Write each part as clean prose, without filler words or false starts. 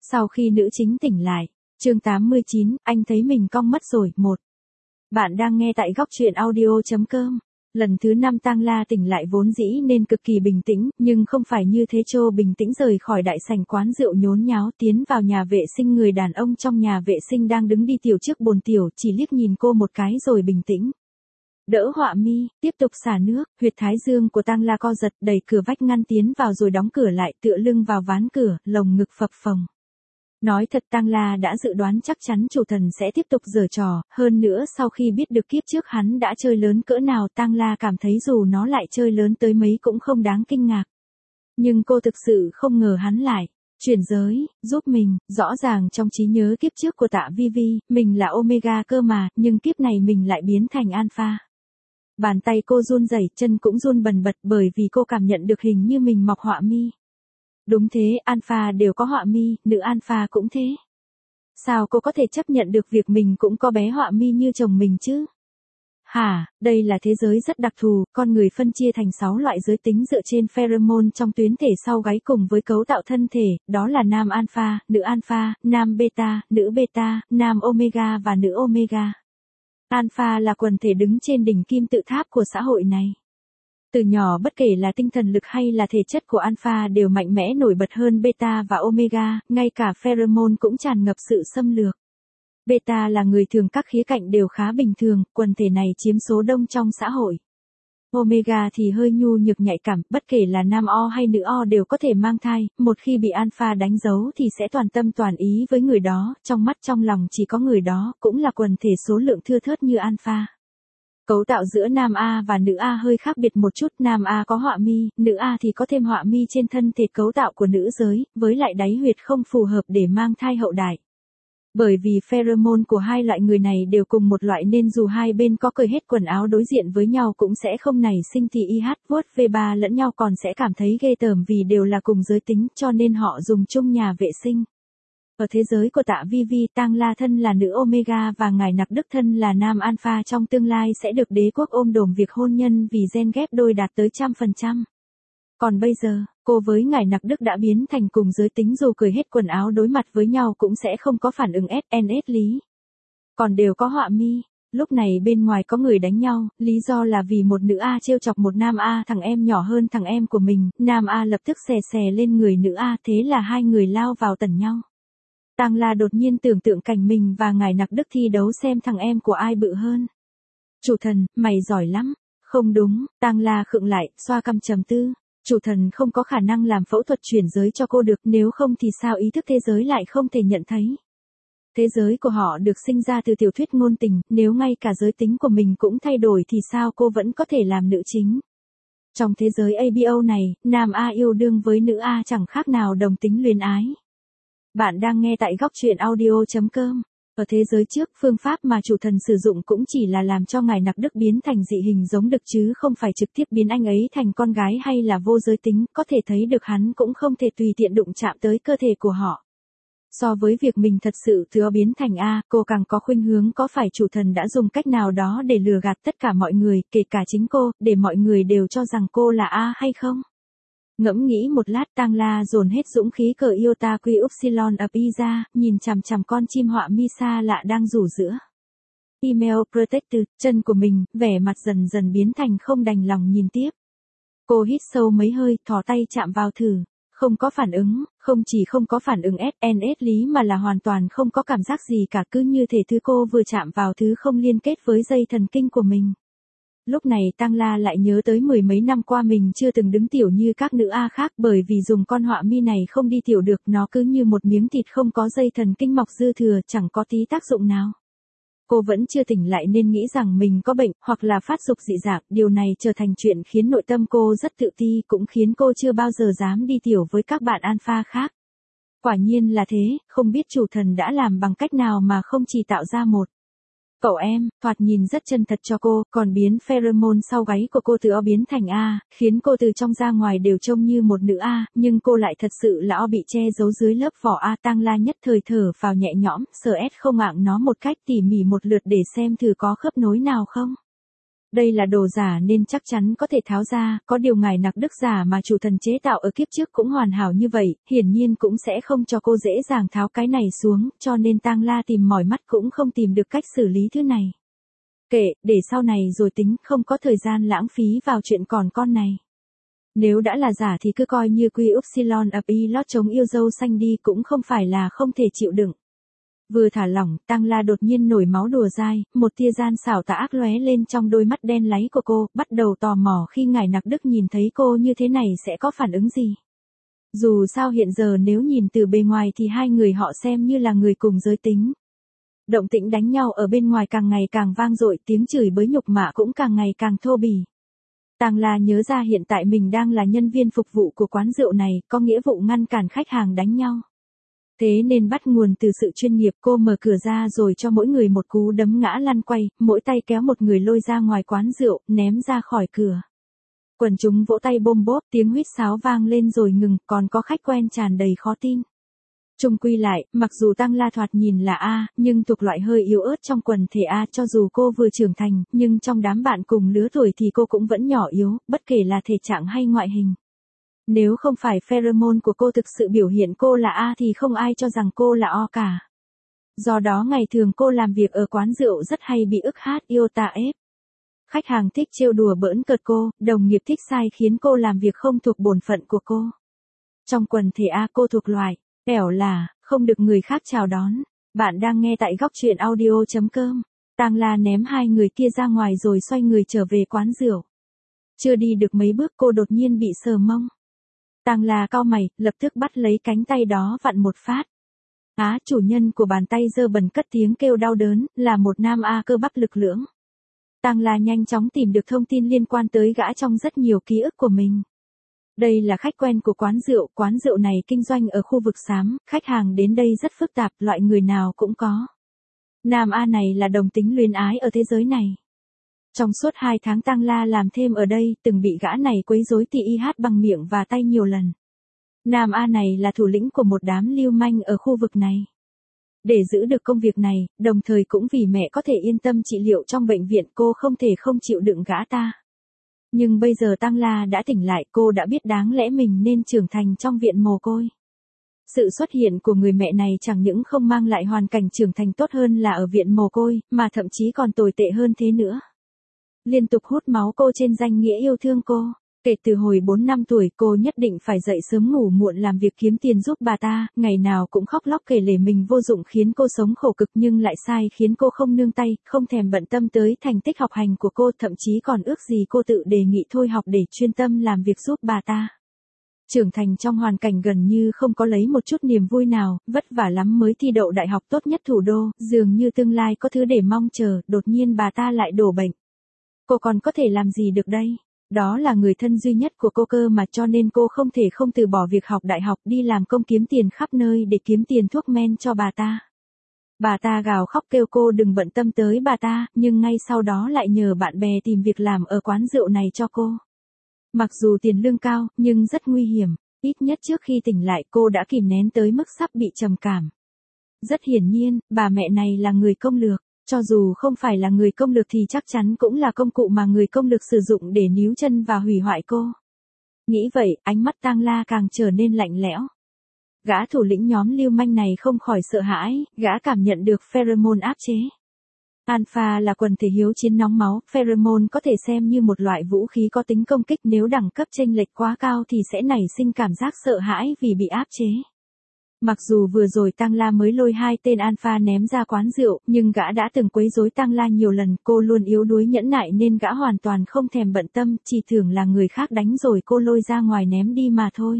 Sau khi nữ chính tỉnh lại, chương 89, anh thấy mình cong mất rồi, 1. Bạn đang nghe tại góc truyện audio.com. Lần thứ 5 Tang La tỉnh lại vốn dĩ nên cực kỳ bình tĩnh, nhưng không phải như thế. Trô bình tĩnh rời khỏi đại sảnh quán rượu nhốn nháo tiến vào nhà vệ sinh. Người đàn ông trong nhà vệ sinh đang đứng đi tiểu trước bồn tiểu, chỉ liếc nhìn cô một cái rồi bình tĩnh đỡ họa mi, tiếp tục xả nước. Huyệt thái dương của Tang La co giật, đẩy cửa vách ngăn tiến vào rồi đóng cửa lại, tựa lưng vào ván cửa, lồng ngực phập phồng. Nói thật, Tang La đã dự đoán chắc chắn chủ thần sẽ tiếp tục giở trò, hơn nữa sau khi biết được kiếp trước hắn đã chơi lớn cỡ nào, Tang La cảm thấy dù nó lại chơi lớn tới mấy cũng không đáng kinh ngạc. Nhưng cô thực sự không ngờ hắn lại chuyển giới, giúp mình. Rõ ràng trong trí nhớ kiếp trước của Tạ Vi Vi, mình là Omega cơ mà, nhưng kiếp này mình lại biến thành Alpha. Bàn tay cô run rẩy, chân cũng run bần bật bởi vì cô cảm nhận được hình như mình mọc họa mi. Đúng thế, Alpha đều có họa mi, nữ Alpha cũng thế. Sao cô có thể chấp nhận được việc mình cũng có bé họa mi như chồng mình chứ? Hả, đây là thế giới rất đặc thù, con người phân chia thành 6 loại giới tính dựa trên pheromone trong tuyến thể sau gáy cùng với cấu tạo thân thể, đó là nam Alpha, nữ Alpha, nam Beta, nữ Beta, nam Omega và nữ Omega. Alpha là quần thể đứng trên đỉnh kim tự tháp của xã hội này. Từ nhỏ bất kể là tinh thần lực hay là thể chất của Alpha đều mạnh mẽ nổi bật hơn Beta và Omega, ngay cả pheromone cũng tràn ngập sự xâm lược. Beta là người thường các khía cạnh đều khá bình thường, quần thể này chiếm số đông trong xã hội. Omega thì hơi nhu nhược nhạy cảm, bất kể là nam O hay nữ O đều có thể mang thai, một khi bị Alpha đánh dấu thì sẽ toàn tâm toàn ý với người đó, trong mắt trong lòng chỉ có người đó, cũng là quần thể số lượng thưa thớt như Alpha. Cấu tạo giữa nam A và nữ A hơi khác biệt một chút, nam A có họa mi, nữ A thì có thêm họa mi trên thân thể. Cấu tạo của nữ giới, với lại đáy huyệt không phù hợp để mang thai hậu đại. Bởi vì pheromone của hai loại người này đều cùng một loại nên dù hai bên có cởi hết quần áo đối diện với nhau cũng sẽ không nảy sinh thì IH vuốt V3 lẫn nhau còn sẽ cảm thấy ghê tởm vì đều là cùng giới tính cho nên họ dùng chung nhà vệ sinh. Ở thế giới của Tạ Vi Vi, Tang La thân là nữ Omega và ngài Nặc Đức thân là nam Alpha, trong tương lai sẽ được đế quốc ôm đồm việc hôn nhân vì gen ghép đôi đạt tới 100%. Còn bây giờ, cô với ngài Nặc Đức đã biến thành cùng giới tính, dù cởi hết quần áo đối mặt với nhau cũng sẽ không có phản ứng SNS lý. Còn đều có họa mi. Lúc này bên ngoài có người đánh nhau, lý do là vì một nữ A trêu chọc một nam A. Thằng em nhỏ hơn thằng em của mình, nam A lập tức xè xè lên người nữ A, thế là hai người lao vào tẩn nhau. Tang La đột nhiên tưởng tượng cảnh mình và ngài Nặc Đức thi đấu xem thằng em của ai bự hơn. Chủ thần, mày giỏi lắm. Không đúng, Tang La khựng lại, xoa cằm trầm tư. Chủ thần không có khả năng làm phẫu thuật chuyển giới cho cô được, nếu không thì sao ý thức thế giới lại không thể nhận thấy. Thế giới của họ được sinh ra từ tiểu thuyết ngôn tình, nếu ngay cả giới tính của mình cũng thay đổi thì sao cô vẫn có thể làm nữ chính. Trong thế giới ABO này, nam A yêu đương với nữ A chẳng khác nào đồng tính luyến ái. Bạn đang nghe tại góc truyện audio.com. Ở thế giới trước, phương pháp mà chủ thần sử dụng cũng chỉ là làm cho ngài Nặc Đức biến thành dị hình giống đực chứ không phải trực tiếp biến anh ấy thành con gái hay là vô giới tính, có thể thấy được hắn cũng không thể tùy tiện đụng chạm tới cơ thể của họ. So với việc mình thật sự thừa biến thành A, cô càng có khuynh hướng có phải chủ thần đã dùng cách nào đó để lừa gạt tất cả mọi người, kể cả chính cô, để mọi người đều cho rằng cô là A hay không? Ngẫm nghĩ một lát, Tang La dồn hết dũng khí cờ iota quy upsilon ập y ra, nhìn chằm chằm con chim họa mi xa lạ đang rủ giữa email protected chân của mình, vẻ mặt dần dần biến thành không đành lòng nhìn tiếp. Cô hít sâu mấy hơi, thò tay chạm vào thử, không có phản ứng, không chỉ không có phản ứng SNS lý mà là hoàn toàn không có cảm giác gì cả, cứ như thể thứ cô vừa chạm vào thứ không liên kết với dây thần kinh của mình. Lúc này Tang La lại nhớ tới mười mấy năm qua mình chưa từng đứng tiểu như các nữ A khác, bởi vì dùng con họa mi này không đi tiểu được, nó cứ như một miếng thịt không có dây thần kinh mọc dư thừa, chẳng có tí tác dụng nào. Cô vẫn chưa tỉnh lại nên nghĩ rằng mình có bệnh, hoặc là phát dục dị dạng, điều này trở thành chuyện khiến nội tâm cô rất tự ti, cũng khiến cô chưa bao giờ dám đi tiểu với các bạn Alpha khác. Quả nhiên là thế, không biết chủ thần đã làm bằng cách nào mà không chỉ tạo ra một cậu em, thoạt nhìn rất chân thật cho cô, còn biến pheromone sau gáy của cô từ O biến thành A, khiến cô từ trong ra ngoài đều trông như một nữ A, nhưng cô lại thật sự là O bị che giấu dưới lớp vỏ A. Tang La nhất thời thở vào nhẹ nhõm, sờ ét không ạng nó một cách tỉ mỉ một lượt để xem thử có khớp nối nào không. Đây là đồ giả nên chắc chắn có thể tháo ra, có điều ngài nặc đức giả mà chủ thần chế tạo ở kiếp trước cũng hoàn hảo như vậy, hiển nhiên cũng sẽ không cho cô dễ dàng tháo cái này xuống, cho nên Tang La tìm mỏi mắt cũng không tìm được cách xử lý thứ này. Kệ, để sau này rồi tính, không có thời gian lãng phí vào chuyện còn con này. Nếu đã là giả thì cứ coi như Quy Upsilon ập y lót chống yêu dâu xanh đi, cũng không phải là không thể chịu đựng. Vừa thả lỏng, Tang La đột nhiên nổi máu đùa dai, một tia gian xảo tà ác lóe lên trong đôi mắt đen láy của cô, bắt đầu tò mò khi ngài nặc đức nhìn thấy cô như thế này sẽ có phản ứng gì. Dù sao hiện giờ nếu nhìn từ bề ngoài thì hai người họ xem như là người cùng giới tính. Động tĩnh đánh nhau ở bên ngoài càng ngày càng vang dội, tiếng chửi bới nhục mạ cũng càng ngày càng thô bỉ. Tang La nhớ ra hiện tại mình đang là nhân viên phục vụ của quán rượu này, có nghĩa vụ ngăn cản khách hàng đánh nhau. Thế nên bắt nguồn từ sự chuyên nghiệp, cô mở cửa ra rồi cho mỗi người một cú đấm ngã lăn quay, mỗi tay kéo một người lôi ra ngoài quán rượu, ném ra khỏi cửa. Quần chúng vỗ tay bôm bốp, tiếng huýt sáo vang lên rồi ngừng, còn có khách quen tràn đầy khó tin. Chung quy lại, mặc dù Tang La thoạt nhìn là A, nhưng thuộc loại hơi yếu ớt trong quần thể A, cho dù cô vừa trưởng thành, nhưng trong đám bạn cùng lứa tuổi thì cô cũng vẫn nhỏ yếu, bất kể là thể trạng hay ngoại hình. Nếu không phải pheromone của cô thực sự biểu hiện cô là A thì không ai cho rằng cô là O cả. Do đó ngày thường cô làm việc ở quán rượu rất hay bị ức hát iota ép. Khách hàng thích trêu đùa bỡn cợt cô, đồng nghiệp thích sai khiến cô làm việc không thuộc bổn phận của cô. Trong quần thể A cô thuộc loại ẻo là, không được người khác chào đón. Bạn đang nghe tại góc truyện audio.com. Tang La ném hai người kia ra ngoài rồi xoay người trở về quán rượu. Chưa đi được mấy bước cô đột nhiên bị sờ mông. Tang La cau mày, lập tức bắt lấy cánh tay đó vặn một phát. Chủ nhân của bàn tay dơ bẩn cất tiếng kêu đau đớn, là một nam A cơ bắp lực lưỡng. Tang La nhanh chóng tìm được thông tin liên quan tới gã trong rất nhiều ký ức của mình. Đây là khách quen của quán rượu này kinh doanh ở khu vực xám, khách hàng đến đây rất phức tạp, loại người nào cũng có. Nam A này là đồng tính luyến ái ở thế giới này. Trong suốt 2 tháng Tang La làm thêm ở đây, từng bị gã này quấy rối tì y hát bằng miệng và tay nhiều lần. Nam A này là thủ lĩnh của một đám lưu manh ở khu vực này. Để giữ được công việc này, đồng thời cũng vì mẹ có thể yên tâm trị liệu trong bệnh viện, cô không thể không chịu đựng gã ta. Nhưng bây giờ Tang La đã tỉnh lại, cô đã biết đáng lẽ mình nên trưởng thành trong viện mồ côi. Sự xuất hiện của người mẹ này chẳng những không mang lại hoàn cảnh trưởng thành tốt hơn là ở viện mồ côi, mà thậm chí còn tồi tệ hơn thế nữa. Liên tục hút máu cô trên danh nghĩa yêu thương cô. Kể từ hồi 4 năm tuổi cô nhất định phải dậy sớm ngủ muộn làm việc kiếm tiền giúp bà ta, ngày nào cũng khóc lóc kể lể mình vô dụng khiến cô sống khổ cực nhưng lại sai khiến cô không nương tay, không thèm bận tâm tới thành tích học hành của cô, thậm chí còn ước gì cô tự đề nghị thôi học để chuyên tâm làm việc giúp bà ta. Trưởng thành trong hoàn cảnh gần như không có lấy một chút niềm vui nào, vất vả lắm mới thi đậu đại học tốt nhất thủ đô, dường như tương lai có thứ để mong chờ, đột nhiên bà ta lại đổ bệnh. Cô còn có thể làm gì được đây? Đó là người thân duy nhất của cô cơ mà, cho nên cô không thể không từ bỏ việc học đại học đi làm công kiếm tiền khắp nơi để kiếm tiền thuốc men cho bà ta. Bà ta gào khóc kêu cô đừng bận tâm tới bà ta, nhưng ngay sau đó lại nhờ bạn bè tìm việc làm ở quán rượu này cho cô. Mặc dù tiền lương cao, nhưng rất nguy hiểm, ít nhất trước khi tỉnh lại cô đã kìm nén tới mức sắp bị trầm cảm. Rất hiển nhiên, bà mẹ này là người công lược. Cho dù không phải là người công lược thì chắc chắn cũng là công cụ mà người công lược sử dụng để níu chân và hủy hoại cô. Nghĩ vậy, ánh mắt Tang La càng trở nên lạnh lẽo. Gã thủ lĩnh nhóm lưu manh này không khỏi sợ hãi, gã cảm nhận được pheromone áp chế. Alpha là quần thể hiếu chiến nóng máu, pheromone có thể xem như một loại vũ khí có tính công kích, nếu đẳng cấp chênh lệch quá cao thì sẽ nảy sinh cảm giác sợ hãi vì bị áp chế. Mặc dù vừa rồi Tang La mới lôi 2 tên alpha ném ra quán rượu, nhưng gã đã từng quấy rối Tang La nhiều lần, cô luôn yếu đuối nhẫn nại nên gã hoàn toàn không thèm bận tâm, chỉ tưởng là người khác đánh rồi cô lôi ra ngoài ném đi mà thôi.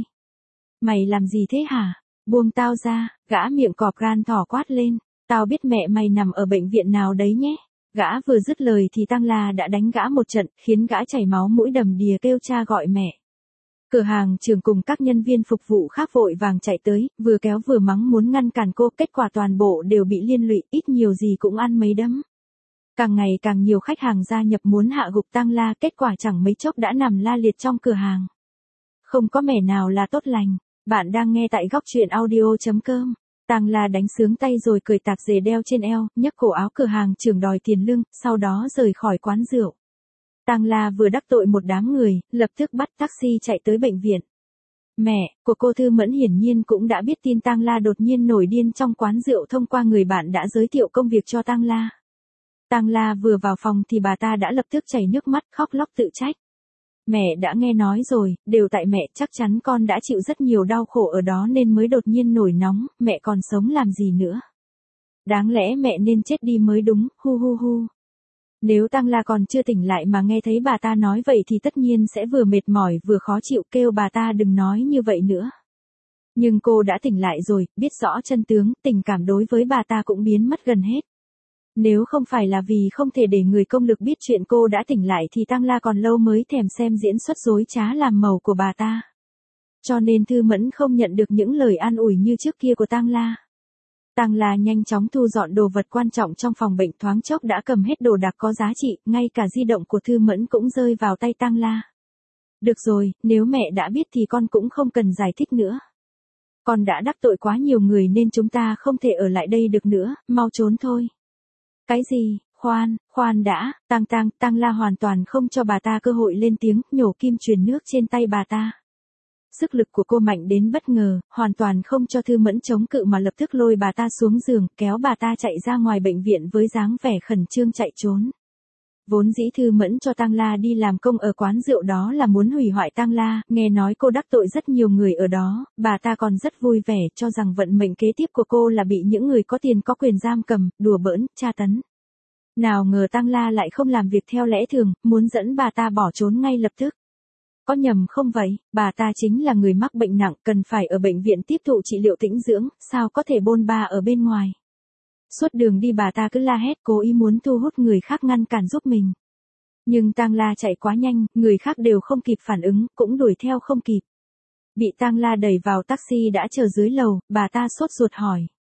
Mày làm gì thế hả? Buông tao ra, gã miệng cọp gan thỏ quát lên, tao biết mẹ mày nằm ở bệnh viện nào đấy nhé. Gã vừa dứt lời thì Tang La đã đánh gã một trận, khiến gã chảy máu mũi đầm đìa kêu cha gọi mẹ. Cửa hàng trưởng cùng các nhân viên phục vụ khác vội vàng chạy tới, vừa kéo vừa mắng muốn ngăn cản cô, kết quả toàn bộ đều bị liên lụy, ít nhiều gì cũng ăn mấy đấm. Càng ngày càng nhiều khách hàng gia nhập muốn hạ gục Tang La, kết quả chẳng mấy chốc đã nằm la liệt trong cửa hàng. Không có mẻ nào là tốt lành. Bạn đang nghe tại góc truyện audio.com. Tang La đánh sướng tay rồi cởi tạp dề đeo trên eo, nhấc cổ áo cửa hàng trưởng đòi tiền lương, sau đó rời khỏi quán rượu. Tang La vừa đắc tội một đám người, lập tức bắt taxi chạy tới bệnh viện. Mẹ của cô Thư Mẫn hiển nhiên cũng đã biết tin Tang La đột nhiên nổi điên trong quán rượu thông qua người bạn đã giới thiệu công việc cho Tang La. Tang La vừa vào phòng thì bà ta đã lập tức chảy nước mắt khóc lóc tự trách. Mẹ đã nghe nói rồi, đều tại mẹ, chắc chắn con đã chịu rất nhiều đau khổ ở đó nên mới đột nhiên nổi nóng, mẹ còn sống làm gì nữa. Đáng lẽ mẹ nên chết đi mới đúng, hu hu hu. Nếu Tang La còn chưa tỉnh lại mà nghe thấy bà ta nói vậy thì tất nhiên sẽ vừa mệt mỏi vừa khó chịu, kêu bà ta đừng nói như vậy nữa. Nhưng cô đã tỉnh lại rồi, biết rõ chân tướng, tình cảm đối với bà ta cũng biến mất gần hết. Nếu không phải là vì không thể để người công lực biết chuyện cô đã tỉnh lại thì Tang La còn lâu mới thèm xem diễn xuất dối trá làm màu của bà ta. Cho nên Thư Mẫn không nhận được những lời an ủi như trước kia của Tang La. Tang La nhanh chóng thu dọn đồ vật quan trọng trong phòng bệnh, thoáng chốc đã cầm hết đồ đạc có giá trị, ngay cả di động của Thư Mẫn cũng rơi vào tay Tang La. Được rồi, nếu mẹ đã biết thì con cũng không cần giải thích nữa. Con đã đắc tội quá nhiều người nên chúng ta không thể ở lại đây được nữa, mau trốn thôi. Cái gì, khoan đã, Tang La hoàn toàn không cho bà ta cơ hội lên tiếng, nhổ kim truyền nước trên tay bà ta. Sức lực của cô mạnh đến bất ngờ, hoàn toàn không cho Thư Mẫn chống cự mà lập tức lôi bà ta xuống giường, kéo bà ta chạy ra ngoài bệnh viện với dáng vẻ khẩn trương chạy trốn. Vốn dĩ Thư Mẫn cho Tang La đi làm công ở quán rượu đó là muốn hủy hoại Tang La, nghe nói cô đắc tội rất nhiều người ở đó, bà ta còn rất vui vẻ cho rằng vận mệnh kế tiếp của cô là bị những người có tiền có quyền giam cầm, đùa bỡn, tra tấn. Nào ngờ Tang La lại không làm việc theo lẽ thường, muốn dẫn bà ta bỏ trốn ngay lập tức. Có nhầm không vậy, bà ta chính là người mắc bệnh nặng, cần phải ở bệnh viện tiếp thụ trị liệu tĩnh dưỡng, sao có thể bôn ba ở bên ngoài. Suốt đường đi bà ta cứ la hét cố ý muốn thu hút người khác ngăn cản giúp mình. Nhưng Tang La chạy quá nhanh, người khác đều không kịp phản ứng, cũng đuổi theo không kịp. Bị Tang La đẩy vào taxi đã chờ dưới lầu, bà ta sốt ruột hỏi.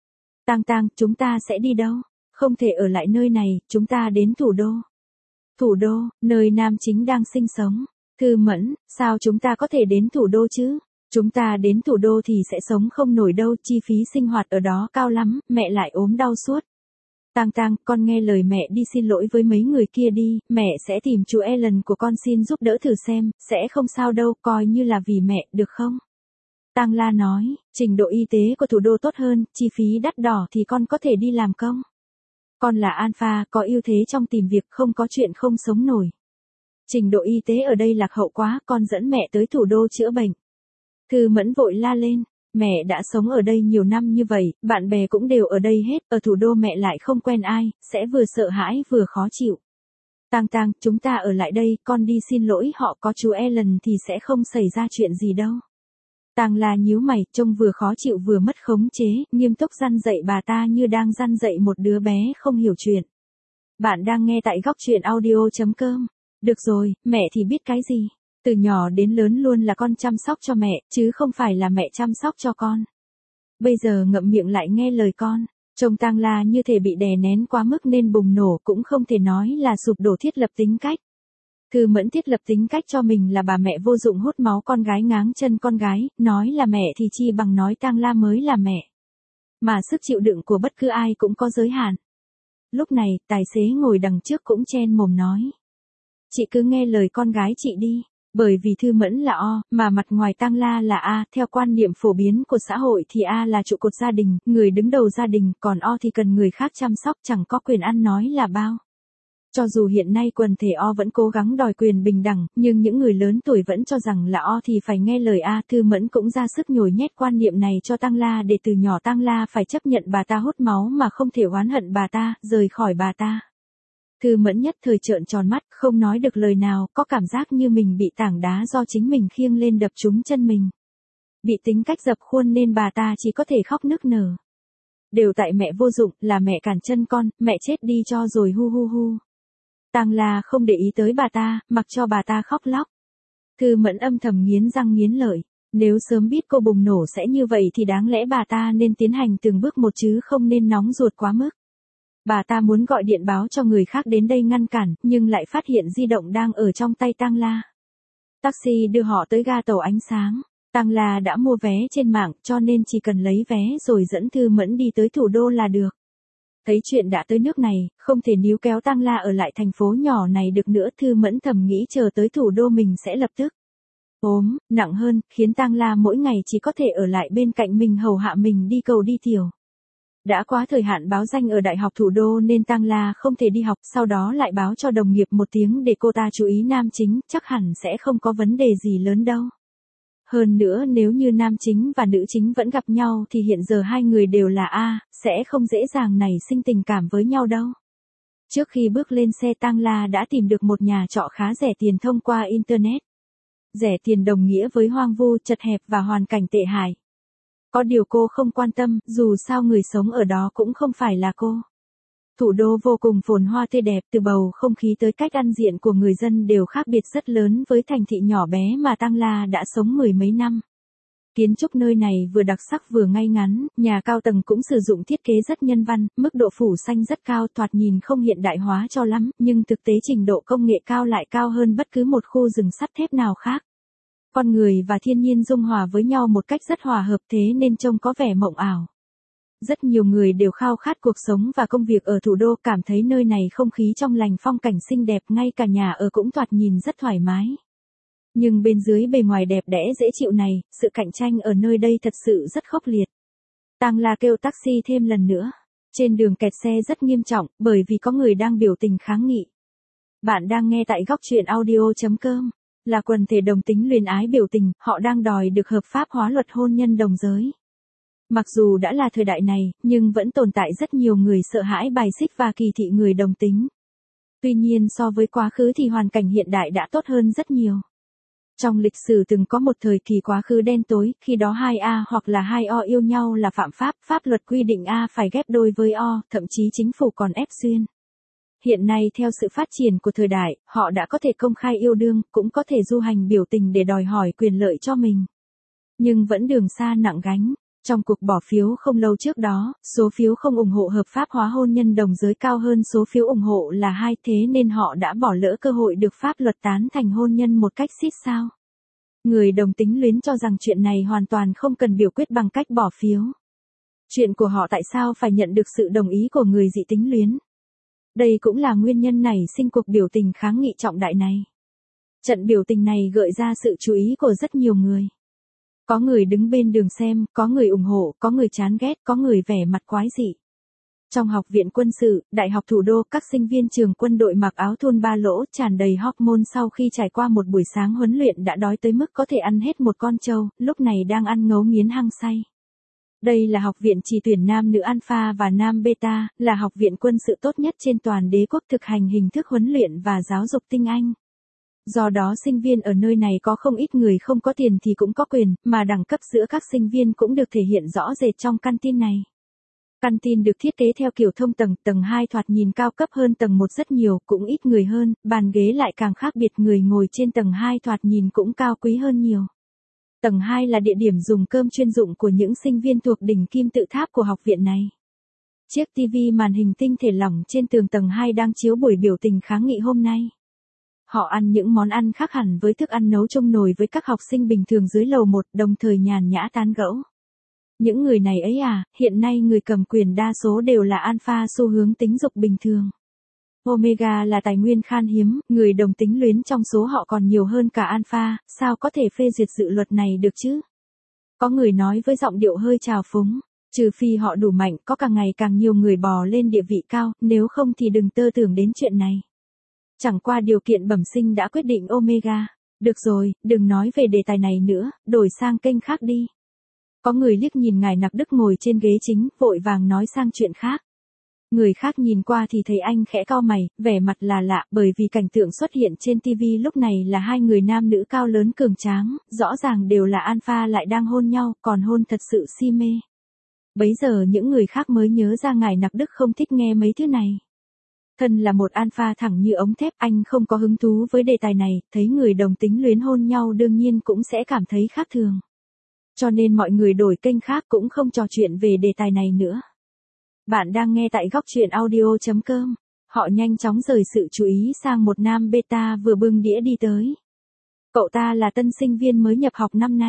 Tang, chúng ta sẽ đi đâu? Không thể ở lại nơi này, chúng ta đến thủ đô. Thủ đô, nơi nam chính đang sinh sống. Thư Mẫn, sao chúng ta có thể đến thủ đô chứ? Chúng ta đến thủ đô thì sẽ sống không nổi đâu, chi phí sinh hoạt ở đó cao lắm, mẹ lại ốm đau suốt. Tang, con nghe lời mẹ đi xin lỗi với mấy người kia đi, mẹ sẽ tìm chú Ellen của con xin giúp đỡ thử xem, sẽ không sao đâu, coi như là vì mẹ, được không? Tang La nói, trình độ y tế của thủ đô tốt hơn, chi phí đắt đỏ thì con có thể đi làm công. Con là alpha, có ưu thế trong tìm việc, không có chuyện không sống nổi. Trình độ y tế ở đây lạc hậu quá, con dẫn mẹ tới thủ đô chữa bệnh. Thư Mẫn vội la lên, mẹ đã sống ở đây nhiều năm như vậy, bạn bè cũng đều ở đây hết, ở thủ đô mẹ lại không quen ai, sẽ vừa sợ hãi vừa khó chịu. Tang, chúng ta ở lại đây, con đi xin lỗi họ, có chú Ellen thì sẽ không xảy ra chuyện gì đâu. Tang La nhíu mày, trông vừa khó chịu vừa mất khống chế, nghiêm túc răn dạy bà ta như đang răn dạy một đứa bé không hiểu chuyện. Bạn đang nghe tại góc truyện audio.com. Được rồi, mẹ thì biết cái gì. Từ nhỏ đến lớn luôn là con chăm sóc cho mẹ, chứ không phải là mẹ chăm sóc cho con. Bây giờ ngậm miệng lại nghe lời con. Trông Tang La như thể bị đè nén quá mức nên bùng nổ, cũng không thể nói là sụp đổ thiết lập tính cách. Thư Mẫn thiết lập tính cách cho mình là bà mẹ vô dụng hút máu con gái ngáng chân con gái, nói là mẹ thì chi bằng nói Tang La mới là mẹ. Mà sức chịu đựng của bất cứ ai cũng có giới hạn. Lúc này, tài xế ngồi đằng trước cũng chen mồm nói. Chị cứ nghe lời con gái chị đi, bởi vì Thư Mẫn là O, mà mặt ngoài Tang La là A, theo quan niệm phổ biến của xã hội thì A là trụ cột gia đình, người đứng đầu gia đình, còn O thì cần người khác chăm sóc, chẳng có quyền ăn nói là bao. Cho dù hiện nay quần thể O vẫn cố gắng đòi quyền bình đẳng, nhưng những người lớn tuổi vẫn cho rằng là O thì phải nghe lời A. Thư Mẫn cũng ra sức nhồi nhét quan niệm này cho Tang La để từ nhỏ Tang La phải chấp nhận bà ta hút máu mà không thể oán hận bà ta, rời khỏi bà ta. Thư Mẫn nhất thời trợn tròn mắt, không nói được lời nào, có cảm giác như mình bị tảng đá do chính mình khiêng lên đập trúng chân mình. Bị tính cách dập khuôn nên bà ta chỉ có thể khóc nức nở. Đều tại mẹ vô dụng, là mẹ cản chân con, mẹ chết đi cho rồi hu hu hu. Tang La không để ý tới bà ta, mặc cho bà ta khóc lóc. Thư Mẫn âm thầm nghiến răng nghiến lợi, nếu sớm biết cô bùng nổ sẽ như vậy thì đáng lẽ bà ta nên tiến hành từng bước một chứ không nên nóng ruột quá mức. Bà ta muốn gọi điện báo cho người khác đến đây ngăn cản, nhưng lại phát hiện di động đang ở trong tay Tang La. Taxi đưa họ tới ga tàu ánh sáng. Tang La đã mua vé trên mạng cho nên chỉ cần lấy vé rồi dẫn Thư Mẫn đi tới thủ đô là được. Thấy chuyện đã tới nước này, không thể níu kéo Tang La ở lại thành phố nhỏ này được nữa, Thư Mẫn thầm nghĩ chờ tới thủ đô mình sẽ lập tức ốm, nặng hơn, khiến Tang La mỗi ngày chỉ có thể ở lại bên cạnh mình hầu hạ mình đi cầu đi tiểu. Đã quá thời hạn báo danh ở Đại học Thủ đô nên Tang La không thể đi học, sau đó lại báo cho đồng nghiệp một tiếng để cô ta chú ý nam chính, chắc hẳn sẽ không có vấn đề gì lớn đâu. Hơn nữa nếu như nam chính và nữ chính vẫn gặp nhau thì hiện giờ hai người đều là A, sẽ không dễ dàng nảy sinh tình cảm với nhau đâu. Trước khi bước lên xe, Tang La đã tìm được một nhà trọ khá rẻ tiền thông qua Internet. Rẻ tiền đồng nghĩa với hoang vu, chật hẹp và hoàn cảnh tệ hại. Có điều cô không quan tâm, dù sao người sống ở đó cũng không phải là cô. Thủ đô vô cùng phồn hoa tươi đẹp, từ bầu không khí tới cách ăn diện của người dân đều khác biệt rất lớn với thành thị nhỏ bé mà Tang La đã sống mười mấy năm. Kiến trúc nơi này vừa đặc sắc vừa ngay ngắn, nhà cao tầng cũng sử dụng thiết kế rất nhân văn, mức độ phủ xanh rất cao, thoạt nhìn không hiện đại hóa cho lắm, nhưng thực tế trình độ công nghệ cao lại cao hơn bất cứ một khu rừng sắt thép nào khác. Con người và thiên nhiên dung hòa với nhau một cách rất hòa hợp, thế nên trông có vẻ mộng ảo. Rất nhiều người đều khao khát cuộc sống và công việc ở thủ đô, cảm thấy nơi này không khí trong lành, phong cảnh xinh đẹp, ngay cả nhà ở cũng thoạt nhìn rất thoải mái. Nhưng bên dưới bề ngoài đẹp đẽ dễ chịu này, sự cạnh tranh ở nơi đây thật sự rất khốc liệt. Tang La kêu taxi thêm lần nữa. Trên đường kẹt xe rất nghiêm trọng, bởi vì có người đang biểu tình kháng nghị. Bạn đang nghe tại góc truyện audio.com. Là quần thể đồng tính luyến ái biểu tình, họ đang đòi được hợp pháp hóa luật hôn nhân đồng giới. Mặc dù đã là thời đại này, nhưng vẫn tồn tại rất nhiều người sợ hãi, bài xích và kỳ thị người đồng tính. Tuy nhiên so với quá khứ thì hoàn cảnh hiện đại đã tốt hơn rất nhiều. Trong lịch sử từng có một thời kỳ quá khứ đen tối, khi đó hai A hoặc là hai O yêu nhau là phạm pháp, pháp luật quy định A phải ghép đôi với O, thậm chí chính phủ còn ép xuyên. Hiện nay theo sự phát triển của thời đại, họ đã có thể công khai yêu đương, cũng có thể du hành biểu tình để đòi hỏi quyền lợi cho mình. Nhưng vẫn đường xa nặng gánh. Trong cuộc bỏ phiếu không lâu trước đó, số phiếu không ủng hộ hợp pháp hóa hôn nhân đồng giới cao hơn số phiếu ủng hộ là 2, thế nên họ đã bỏ lỡ cơ hội được pháp luật tán thành hôn nhân một cách xít sao. Người đồng tính luyến cho rằng chuyện này hoàn toàn không cần biểu quyết bằng cách bỏ phiếu. Chuyện của họ tại sao phải nhận được sự đồng ý của người dị tính luyến? Đây cũng là nguyên nhân nảy sinh cuộc biểu tình kháng nghị trọng đại này. Trận biểu tình này gợi ra sự chú ý của rất nhiều người. Có người đứng bên đường xem, có người ủng hộ, có người chán ghét, có người vẻ mặt quái dị. Trong học viện quân sự, Đại học Thủ đô, các sinh viên trường quân đội mặc áo thun ba lỗ tràn đầy hormone sau khi trải qua một buổi sáng huấn luyện đã đói tới mức có thể ăn hết một con trâu, lúc này đang ăn ngấu nghiến hăng say. Đây là học viện chỉ tuyển nam nữ alpha và nam beta, là học viện quân sự tốt nhất trên toàn đế quốc, thực hành hình thức huấn luyện và giáo dục tinh anh. Do đó sinh viên ở nơi này có không ít người không có tiền thì cũng có quyền, mà đẳng cấp giữa các sinh viên cũng được thể hiện rõ rệt trong căn tin này. Căn tin được thiết kế theo kiểu thông tầng, tầng 2 thoạt nhìn cao cấp hơn tầng 1 rất nhiều, cũng ít người hơn, bàn ghế lại càng khác biệt, người ngồi trên tầng 2 thoạt nhìn cũng cao quý hơn nhiều. Tầng 2 là địa điểm dùng cơm chuyên dụng của những sinh viên thuộc đỉnh kim tự tháp của học viện này. Chiếc TV màn hình tinh thể lỏng trên tường tầng 2 đang chiếu buổi biểu tình kháng nghị hôm nay. Họ ăn những món ăn khác hẳn với thức ăn nấu trong nồi với các học sinh bình thường dưới lầu 1, đồng thời nhàn nhã tán gẫu. Những người này ấy à, hiện nay người cầm quyền đa số đều là alpha, xu hướng tính dục bình thường. Omega là tài nguyên khan hiếm, người đồng tính luyến trong số họ còn nhiều hơn cả alpha, sao có thể phê duyệt dự luật này được chứ? Có người nói với giọng điệu hơi trào phúng, trừ phi họ đủ mạnh, có càng ngày càng nhiều người bò lên địa vị cao, nếu không thì đừng tơ tưởng đến chuyện này. Chẳng qua điều kiện bẩm sinh đã quyết định Omega. Được rồi, đừng nói về đề tài này nữa, đổi sang kênh khác đi. Có người liếc nhìn ngài Nặc Đức ngồi trên ghế chính, vội vàng nói sang chuyện khác. Người khác nhìn qua thì thấy anh khẽ cau mày, vẻ mặt là lạ, bởi vì cảnh tượng xuất hiện trên TV lúc này là hai người nam nữ cao lớn cường tráng, rõ ràng đều là alpha lại đang hôn nhau, còn hôn thật sự si mê. Bấy giờ những người khác mới nhớ ra ngài Nặc Đức không thích nghe mấy thứ này. Thân là một alpha thẳng như ống thép, anh không có hứng thú với đề tài này, thấy người đồng tính luyến hôn nhau đương nhiên cũng sẽ cảm thấy khác thường. Cho nên mọi người đổi kênh khác cũng không trò chuyện về đề tài này nữa. Bạn đang nghe tại góc truyện audio.com. Họ nhanh chóng rời sự chú ý sang một nam beta vừa bưng đĩa đi tới. Cậu ta là tân sinh viên mới nhập học năm nay.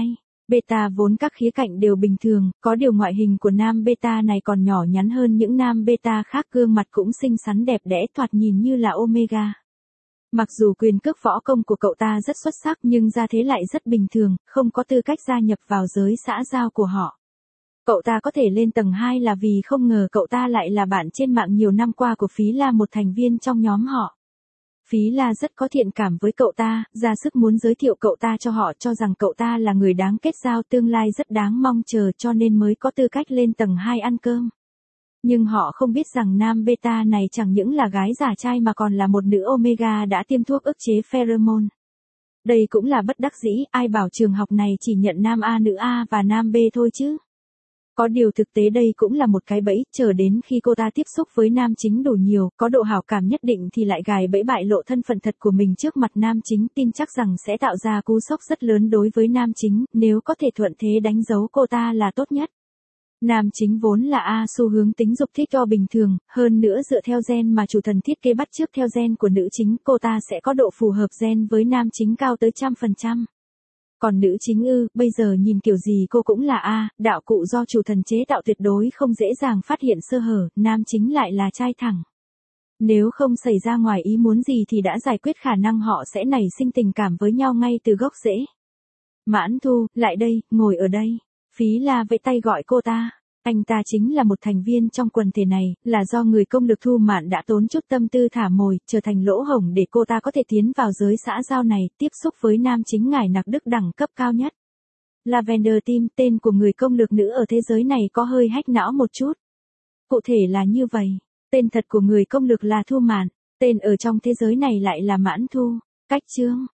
Beta vốn các khía cạnh đều bình thường, có điều ngoại hình của nam beta này còn nhỏ nhắn hơn những nam beta khác, gương mặt cũng xinh xắn đẹp đẽ thoạt nhìn như là Omega. Mặc dù quyền cước võ công của cậu ta rất xuất sắc nhưng gia thế lại rất bình thường, không có tư cách gia nhập vào giới xã giao của họ. Cậu ta có thể lên tầng 2 là vì không ngờ cậu ta lại là bạn trên mạng nhiều năm qua của Phí La, một thành viên trong nhóm họ. Phí La rất có thiện cảm với cậu ta, ra sức muốn giới thiệu cậu ta cho họ, cho rằng cậu ta là người đáng kết giao, tương lai rất đáng mong chờ, cho nên mới có tư cách lên tầng 2 ăn cơm. Nhưng họ không biết rằng nam beta này chẳng những là gái giả trai mà còn là một nữ Omega đã tiêm thuốc ức chế pheromone. Đây cũng là bất đắc dĩ, ai bảo trường học này chỉ nhận nam A, nữ A và nam B thôi chứ. Có điều thực tế đây cũng là một cái bẫy, chờ đến khi cô ta tiếp xúc với nam chính đủ nhiều, có độ hảo cảm nhất định thì lại gài bẫy bại lộ thân phận thật của mình trước mặt nam chính, tin chắc rằng sẽ tạo ra cú sốc rất lớn đối với nam chính, nếu có thể thuận thế đánh dấu cô ta là tốt nhất. Nam chính vốn là A, xu hướng tính dục thích cho bình thường, hơn nữa dựa theo gen mà chủ thần thiết kế bắt chước theo gen của nữ chính, cô ta sẽ có độ phù hợp gen với nam chính cao tới 100%. Còn nữ chính bây giờ nhìn kiểu gì cô cũng là A, đạo cụ do chủ thần chế tạo tuyệt đối không dễ dàng phát hiện sơ hở, nam chính lại là trai thẳng. Nếu không xảy ra ngoài ý muốn gì thì đã giải quyết khả năng họ sẽ nảy sinh tình cảm với nhau ngay từ gốc rễ. Mãn Thu, lại đây, ngồi ở đây. Phí La vẫy tay gọi cô ta. Anh ta chính là một thành viên trong quần thể này, là do người công lực Thu Mạn đã tốn chút tâm tư thả mồi, trở thành lỗ hổng để cô ta có thể tiến vào giới xã giao này, tiếp xúc với nam chính ngải nặc đức đẳng cấp cao nhất. Lavender Team, tên của người công lực nữ ở thế giới này có hơi hack não một chút. Cụ thể là như vậy, tên thật của người công lực là Thu Mạn, tên ở trong thế giới này lại là Mãn Thu. Cách chương